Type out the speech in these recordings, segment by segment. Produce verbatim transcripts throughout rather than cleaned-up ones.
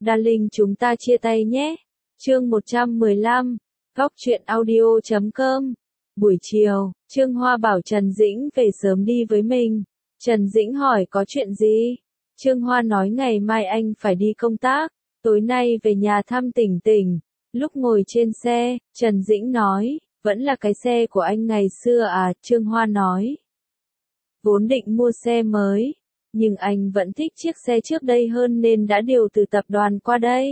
Darling chúng ta chia tay nhé. Chương một trăm mười lăm, góc truyện audio chấm com. Buổi chiều, Trương Hoa bảo Trần Dĩnh về sớm đi với mình. Trần Dĩnh hỏi có chuyện gì? Trương Hoa nói ngày mai anh phải đi công tác, tối nay về nhà thăm Tỉnh Tỉnh. Lúc ngồi trên xe, Trần Dĩnh nói, vẫn là cái xe của anh ngày xưa à? Trương Hoa nói, vốn định mua xe mới, nhưng anh vẫn thích chiếc xe trước đây hơn nên đã điều từ tập đoàn qua đây.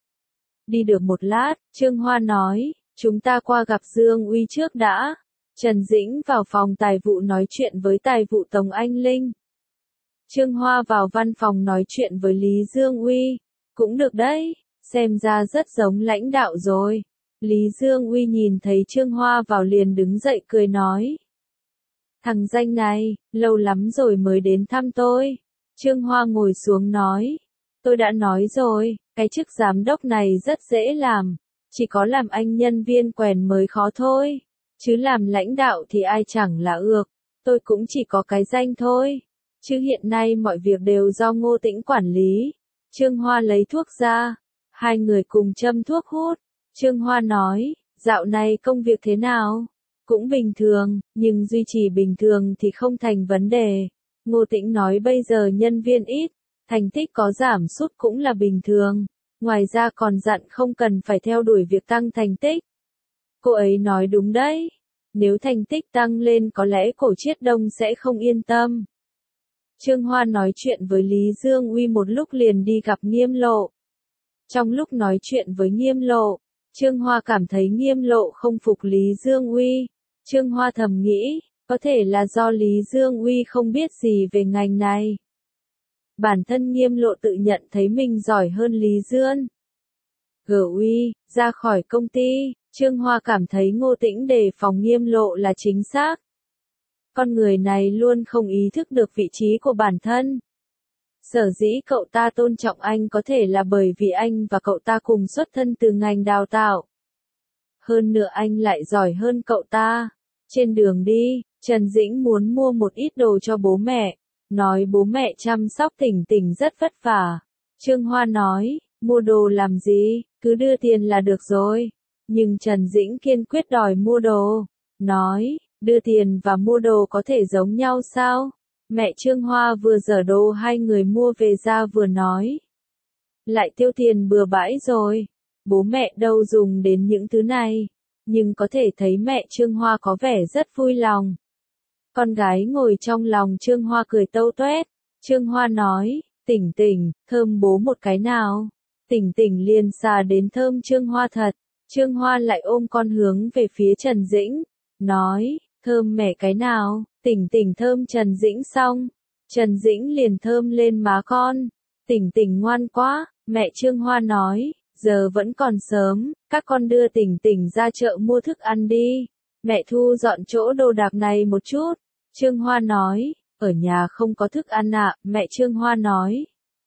Đi được một lát, Trương Hoa nói, chúng ta qua gặp Dương Uy trước đã. Trần Dĩnh vào phòng tài vụ nói chuyện với tài vụ Tống Anh Linh. Trương Hoa vào văn phòng nói chuyện với Lý Dương Uy. Cũng được đấy, xem ra rất giống lãnh đạo rồi. Lý Dương Uy nhìn thấy Trương Hoa vào liền đứng dậy cười nói. Thằng danh này, lâu lắm rồi mới đến thăm tôi. Trương Hoa ngồi xuống nói. Tôi đã nói rồi, cái chức giám đốc này rất dễ làm. Chỉ có làm anh nhân viên quèn mới khó thôi. Chứ làm lãnh đạo thì ai chẳng là ược. Tôi cũng chỉ có cái danh thôi. Chứ hiện nay mọi việc đều do Ngô Tĩnh quản lý. Trương Hoa lấy thuốc ra. Hai người cùng châm thuốc hút. Trương Hoa nói, dạo này công việc thế nào? Cũng bình thường, nhưng duy trì bình thường thì không thành vấn đề. Ngô Tĩnh nói bây giờ nhân viên ít, thành tích có giảm sút cũng là bình thường. Ngoài ra còn dặn không cần phải theo đuổi việc tăng thành tích. Cô ấy nói đúng đấy. Nếu thành tích tăng lên có lẽ Cổ Chiết Đông sẽ không yên tâm. Trương Hoa nói chuyện với Lý Dương Uy một lúc liền đi gặp Nghiêm Lộ. Trong lúc nói chuyện với Nghiêm Lộ, Trương Hoa cảm thấy Nghiêm Lộ không phục Lý Dương Uy. Trương Hoa thầm nghĩ, có thể là do Lý Dương Uy không biết gì về ngành này. Bản thân Nghiêm Lộ tự nhận thấy mình giỏi hơn Lý Dương Uy. Ra khỏi công ty, Trương Hoa cảm thấy Ngô Tĩnh đề phòng Nghiêm Lộ là chính xác. Con người này luôn không ý thức được vị trí của bản thân. Sở dĩ cậu ta tôn trọng anh có thể là bởi vì anh và cậu ta cùng xuất thân từ ngành đào tạo. Hơn nữa anh lại giỏi hơn cậu ta. Trên đường đi, Trần Dĩnh muốn mua một ít đồ cho bố mẹ. Nói bố mẹ chăm sóc Tỉnh Tỉnh rất vất vả. Trương Hoa nói, mua đồ làm gì, cứ đưa tiền là được rồi. Nhưng Trần Dĩnh kiên quyết đòi mua đồ. Nói, đưa tiền và mua đồ có thể giống nhau sao? Mẹ Trương Hoa vừa dở đồ hai người mua về ra vừa nói. Lại tiêu tiền bừa bãi rồi. Bố mẹ đâu dùng đến những thứ này. Nhưng có thể thấy mẹ Trương Hoa có vẻ rất vui lòng. Con gái ngồi trong lòng Trương Hoa cười tâu tuét. Trương Hoa nói, Tỉnh Tỉnh, thơm bố một cái nào. Tỉnh Tỉnh liền xà đến thơm Trương Hoa thật. Trương Hoa lại ôm con hướng về phía Trần Dĩnh. Nói, thơm mẹ cái nào. Tỉnh Tỉnh thơm Trần Dĩnh xong. Trần Dĩnh liền thơm lên má con. Tỉnh Tỉnh ngoan quá, mẹ Trương Hoa nói, giờ vẫn còn sớm, các con đưa Tỉnh Tỉnh ra chợ mua thức ăn đi. Mẹ thu dọn chỗ đồ đạc này một chút. Trương Hoa nói, ở nhà không có thức ăn ạ. Mẹ Trương Hoa nói,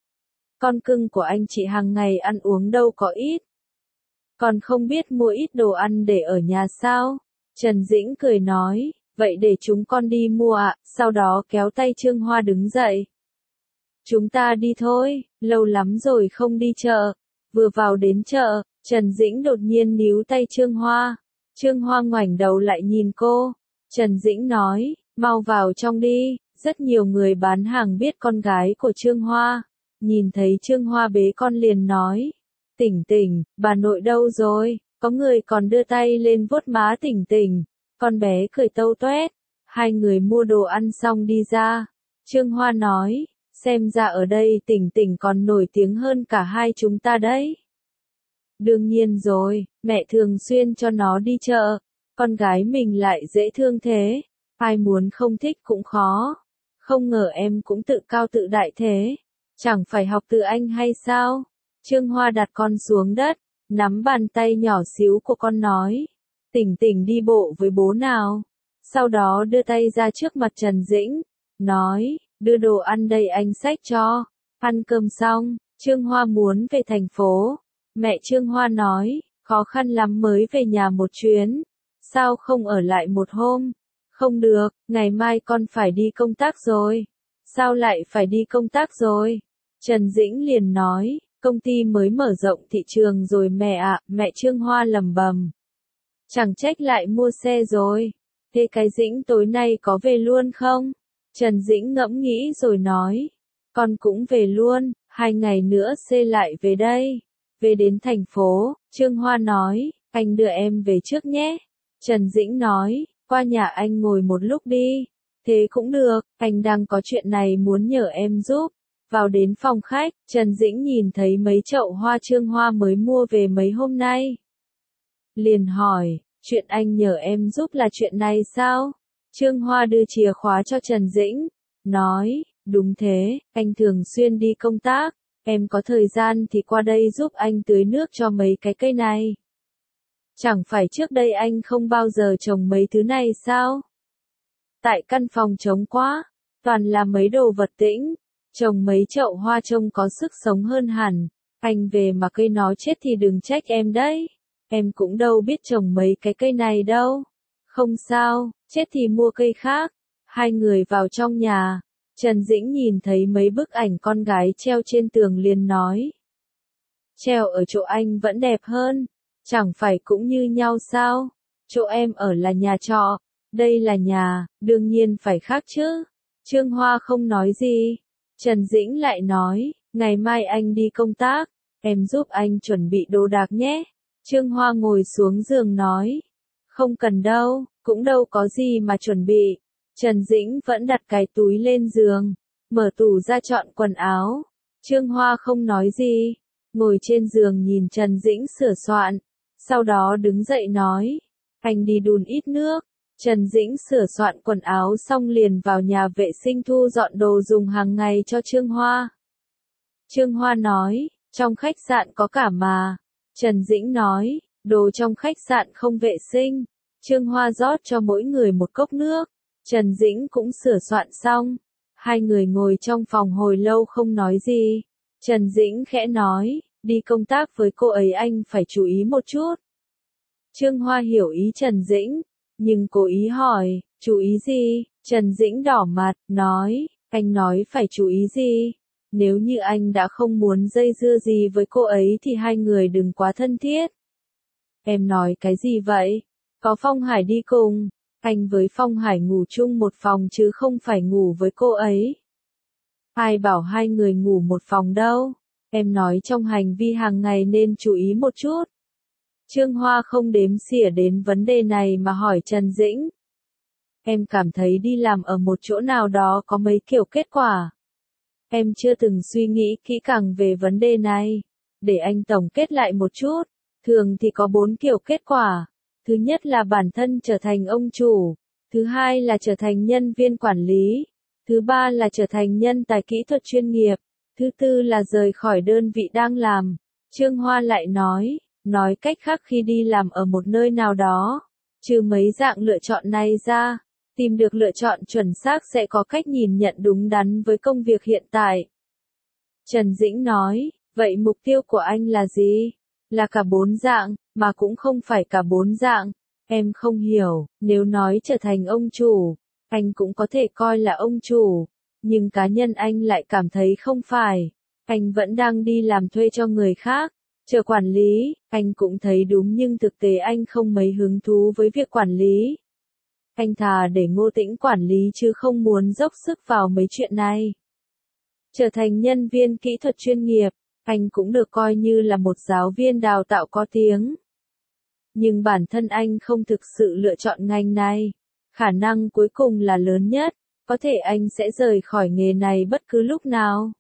con cưng của anh chị hàng ngày ăn uống đâu có ít. Còn không biết mua ít đồ ăn để ở nhà sao? Trần Dĩnh cười nói, vậy để chúng con đi mua ạ. Sau đó kéo tay Trương Hoa đứng dậy. Chúng ta đi thôi, lâu lắm rồi không đi chợ. Vừa vào đến chợ, Trần Dĩnh đột nhiên níu tay Trương Hoa. Trương Hoa ngoảnh đầu lại nhìn cô. Trần Dĩnh nói, mau vào trong đi. Rất nhiều người bán hàng biết con gái của Trương Hoa. Nhìn thấy Trương Hoa bế con liền nói, Tỉnh Tỉnh, bà nội đâu rồi? Có người còn đưa tay lên vuốt má Tỉnh Tỉnh. Con bé cười tâu tuét. Hai người mua đồ ăn xong đi ra. Trương Hoa nói, xem ra ở đây Tỉnh Tỉnh còn nổi tiếng hơn cả hai chúng ta đấy. Đương nhiên rồi, mẹ thường xuyên cho nó đi chợ. Con gái mình lại dễ thương thế. Ai muốn không thích cũng khó. Không ngờ em cũng tự cao tự đại thế. Chẳng phải học từ anh hay sao? Trương Hoa đặt con xuống đất, nắm bàn tay nhỏ xíu của con nói. Tỉnh Tỉnh đi bộ với bố nào. Sau đó đưa tay ra trước mặt Trần Dĩnh. Nói, đưa đồ ăn đây anh xách cho. Ăn cơm xong, Trương Hoa muốn về thành phố. Mẹ Trương Hoa nói, khó khăn lắm mới về nhà một chuyến. Sao không ở lại một hôm? Không được, ngày mai con phải đi công tác rồi. Sao lại phải đi công tác rồi? Trần Dĩnh liền nói, Công ty mới mở rộng thị trường rồi mẹ ạ, mẹ Trương Hoa lẩm bẩm. Chẳng trách lại mua xe rồi. Thế cái Dĩnh tối nay có về luôn không? Trần Dĩnh ngẫm nghĩ rồi nói. Con cũng về luôn, hai ngày nữa xe lại về đây. Về đến thành phố, Trương Hoa nói, anh đưa em về trước nhé. Trần Dĩnh nói, qua nhà anh ngồi một lúc đi. Thế cũng được, anh đang có chuyện này muốn nhờ em giúp. Vào đến phòng khách, Trần Dĩnh nhìn thấy mấy chậu hoa Trương Hoa mới mua về mấy hôm nay. Liền hỏi, chuyện anh nhờ em giúp là chuyện này sao? Trương Hoa đưa chìa khóa cho Trần Dĩnh, nói, đúng thế, anh thường xuyên đi công tác, em có thời gian thì qua đây giúp anh tưới nước cho mấy cái cây này. Chẳng phải trước đây anh không bao giờ trồng mấy thứ này sao? Tại căn phòng trống quá, toàn là mấy đồ vật tĩnh, trồng mấy chậu hoa trông có sức sống hơn hẳn, anh về mà cây nó chết thì đừng trách em đấy. Em cũng đâu biết trồng mấy cái cây này đâu. Không sao, chết thì mua cây khác. Hai người vào trong nhà. Trần Dĩnh nhìn thấy mấy bức ảnh con gái treo trên tường liền nói. Treo ở chỗ anh vẫn đẹp hơn. Chẳng phải cũng như nhau sao? Chỗ em ở là nhà trọ. Đây là nhà, đương nhiên phải khác chứ. Trương Hoa không nói gì. Trần Dĩnh lại nói, ngày mai anh đi công tác. Em giúp anh chuẩn bị đồ đạc nhé. Trương Hoa ngồi xuống giường nói. Không cần đâu, cũng đâu có gì mà chuẩn bị. Trần Dĩnh vẫn đặt cái túi lên giường, mở tủ ra chọn quần áo. Trương Hoa không nói gì, ngồi trên giường nhìn Trần Dĩnh sửa soạn. Sau đó đứng dậy nói, anh đi đun ít nước. Trần Dĩnh sửa soạn quần áo xong liền vào nhà vệ sinh thu dọn đồ dùng hàng ngày cho Trương Hoa. Trương Hoa nói, trong khách sạn có cả mà. Trần Dĩnh nói, đồ trong khách sạn không vệ sinh. Trương Hoa rót cho mỗi người một cốc nước. Trần Dĩnh cũng sửa soạn xong. Hai người ngồi trong phòng hồi lâu không nói gì. Trần Dĩnh khẽ nói, đi công tác với cô ấy anh phải chú ý một chút. Trương Hoa hiểu ý Trần Dĩnh, nhưng cố ý hỏi, chú ý gì? Trần Dĩnh đỏ mặt, nói, anh nói phải chú ý gì? Nếu như anh đã không muốn dây dưa gì với cô ấy thì hai người đừng quá thân thiết. Em nói cái gì vậy? Có Phong Hải đi cùng. Anh với Phong Hải ngủ chung một phòng chứ không phải ngủ với cô ấy. Ai bảo hai người ngủ một phòng đâu. Em nói trong hành vi hàng ngày nên chú ý một chút. Trương Hoa không đếm xỉa đến vấn đề này mà hỏi Trần Dĩnh. Em cảm thấy đi làm ở một chỗ nào đó có mấy kiểu kết quả. Em chưa từng suy nghĩ kỹ càng về vấn đề này. Để anh tổng kết lại một chút. Thường thì có bốn kiểu kết quả. Thứ nhất là bản thân trở thành ông chủ. Thứ hai là trở thành nhân viên quản lý. Thứ ba là trở thành nhân tài kỹ thuật chuyên nghiệp. Thứ tư là rời khỏi đơn vị đang làm. Trương Hoa lại nói, nói cách khác khi đi làm ở một nơi nào đó, trừ mấy dạng lựa chọn này ra, tìm được lựa chọn chuẩn xác sẽ có cách nhìn nhận đúng đắn với công việc hiện tại. Trần Dĩnh nói, vậy mục tiêu của anh là gì? Là cả bốn dạng, mà cũng không phải cả bốn dạng. Em không hiểu, nếu nói trở thành ông chủ, anh cũng có thể coi là ông chủ, nhưng cá nhân anh lại cảm thấy không phải. Anh vẫn đang đi làm thuê cho người khác, chờ quản lý, anh cũng thấy đúng nhưng thực tế anh không mấy hứng thú với việc quản lý. Anh thà để Ngô Tĩnh quản lý chứ không muốn dốc sức vào mấy chuyện này. Trở thành nhân viên kỹ thuật chuyên nghiệp, anh cũng được coi như là một giáo viên đào tạo có tiếng. Nhưng bản thân anh không thực sự lựa chọn ngành này. Khả năng cuối cùng là lớn nhất, có thể anh sẽ rời khỏi nghề này bất cứ lúc nào.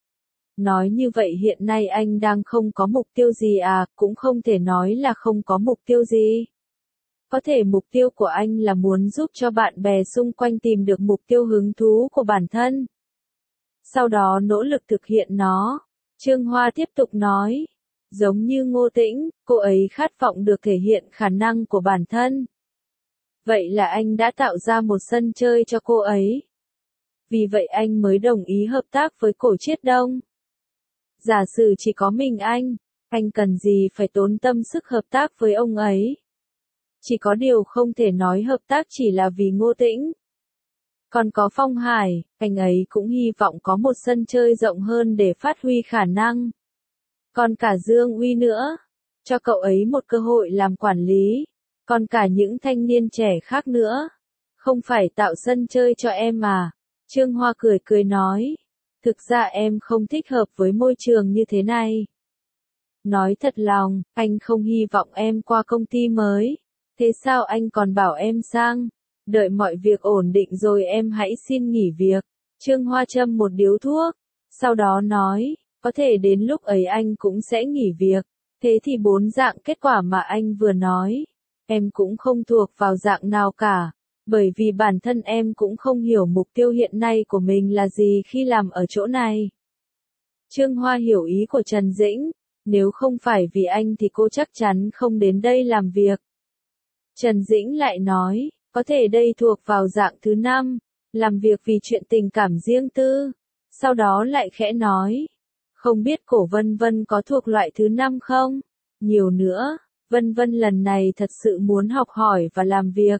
Nói như vậy hiện nay anh đang không có mục tiêu gì à, cũng không thể nói là không có mục tiêu gì. Có thể mục tiêu của anh là muốn giúp cho bạn bè xung quanh tìm được mục tiêu hứng thú của bản thân. Sau đó nỗ lực thực hiện nó. Trương Hoa tiếp tục nói. Giống như Ngô Tĩnh, cô ấy khát vọng được thể hiện khả năng của bản thân. Vậy là anh đã tạo ra một sân chơi cho cô ấy. Vì vậy anh mới đồng ý hợp tác với Cổ Chiết Đông. Giả sử chỉ có mình anh, anh cần gì phải tốn tâm sức hợp tác với ông ấy. Chỉ có điều không thể nói hợp tác chỉ là vì Ngô Tĩnh. Còn có Phong Hải, anh ấy cũng hy vọng có một sân chơi rộng hơn để phát huy khả năng. còn cả Dương Uy nữa. Cho cậu ấy một cơ hội làm quản lý, còn cả những thanh niên trẻ khác nữa. Không phải tạo sân chơi cho em mà. Trương Hoa cười cười nói. Thực ra em không thích hợp với môi trường như thế này. Nói thật lòng, anh không hy vọng em qua công ty mới. Thế sao anh còn bảo em sang? Đợi mọi việc ổn định rồi em hãy xin nghỉ việc. Trương Hoa châm một điếu thuốc. Sau đó nói, có thể đến lúc ấy anh cũng sẽ nghỉ việc. Thế thì bốn dạng kết quả mà anh vừa nói, em cũng không thuộc vào dạng nào cả. Bởi vì bản thân em cũng không hiểu mục tiêu hiện nay của mình là gì khi làm ở chỗ này. Trương Hoa hiểu ý của Trần Dĩnh. Nếu không phải vì anh thì cô chắc chắn không đến đây làm việc. Trần Dĩnh lại nói, có thể đây thuộc vào dạng thứ năm, làm việc vì chuyện tình cảm riêng tư. Sau đó lại khẽ nói, không biết Cổ Vân Vân có thuộc loại thứ năm không? Nhiều nữa, Vân Vân lần này thật sự muốn học hỏi và làm việc.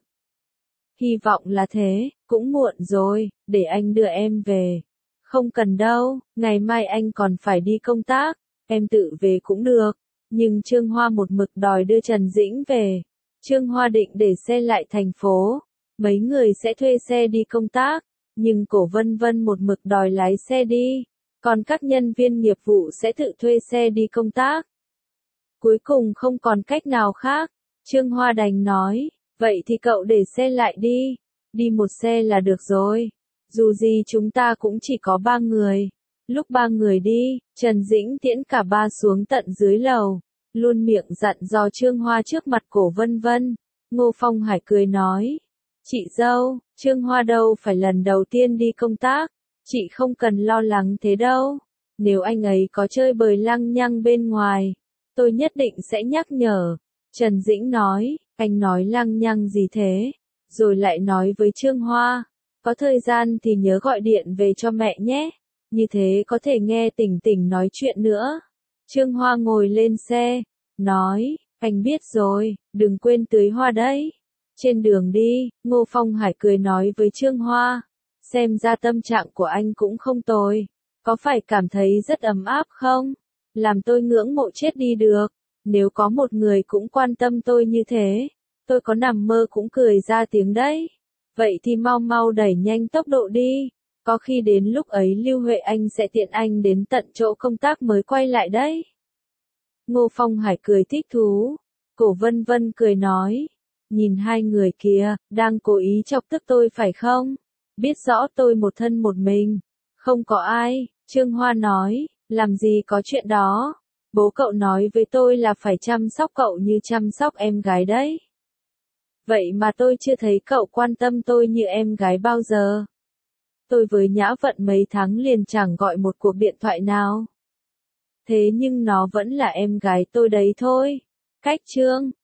Hy vọng là thế, cũng muộn rồi, để anh đưa em về. Không cần đâu, ngày mai anh còn phải đi công tác, em tự về cũng được. Nhưng Trương Hoa một mực đòi đưa Trần Dĩnh về. Trương Hoa định để xe lại thành phố, mấy người sẽ thuê xe đi công tác, nhưng Cổ Vân Vân một mực đòi lái xe đi, còn các nhân viên nghiệp vụ sẽ tự thuê xe đi công tác. Cuối cùng không còn cách nào khác, Trương Hoa đành nói, vậy thì cậu để xe lại đi, đi một xe là được rồi, dù gì chúng ta cũng chỉ có ba người. Lúc ba người đi, Trần Dĩnh tiễn cả ba xuống tận dưới lầu, luôn miệng dặn dò Trương Hoa trước mặt Cổ Vân Vân. Ngô Phong Hải cười nói, chị dâu, Trương Hoa đâu phải lần đầu tiên đi công tác, chị không cần lo lắng thế đâu. Nếu anh ấy có chơi bời lăng nhăng bên ngoài, tôi nhất định sẽ nhắc nhở. Trần Dĩnh nói, anh nói lăng nhăng gì thế? Rồi lại nói với Trương Hoa, có thời gian thì nhớ gọi điện về cho mẹ nhé, như thế có thể nghe Tỉnh Tỉnh nói chuyện nữa. Trương Hoa ngồi lên xe, nói, anh biết rồi, đừng quên tưới hoa đấy. Trên đường đi, Ngô Phong Hải cười nói với Trương Hoa, xem ra tâm trạng của anh cũng không tồi, có phải cảm thấy rất ấm áp không? Làm tôi ngưỡng mộ chết đi được, nếu có một người cũng quan tâm tôi như thế, tôi có nằm mơ cũng cười ra tiếng đấy. Vậy thì mau mau đẩy nhanh tốc độ đi, có khi đến lúc ấy Lưu Huệ Anh sẽ tiện anh đến tận chỗ công tác mới quay lại đấy. Ngô Phong Hải cười thích thú, Cổ Vân Vân cười nói, nhìn hai người kia, đang cố ý chọc tức tôi phải không? Biết rõ tôi một thân một mình, không có ai. Trương Hoa nói, làm gì có chuyện đó, bố cậu nói với tôi là phải chăm sóc cậu như chăm sóc em gái đấy. Vậy mà tôi chưa thấy cậu quan tâm tôi như em gái bao giờ. Tôi với Nhã Vận mấy tháng liền chẳng gọi một cuộc điện thoại nào. Thế nhưng nó vẫn là em gái tôi đấy thôi. Cách chương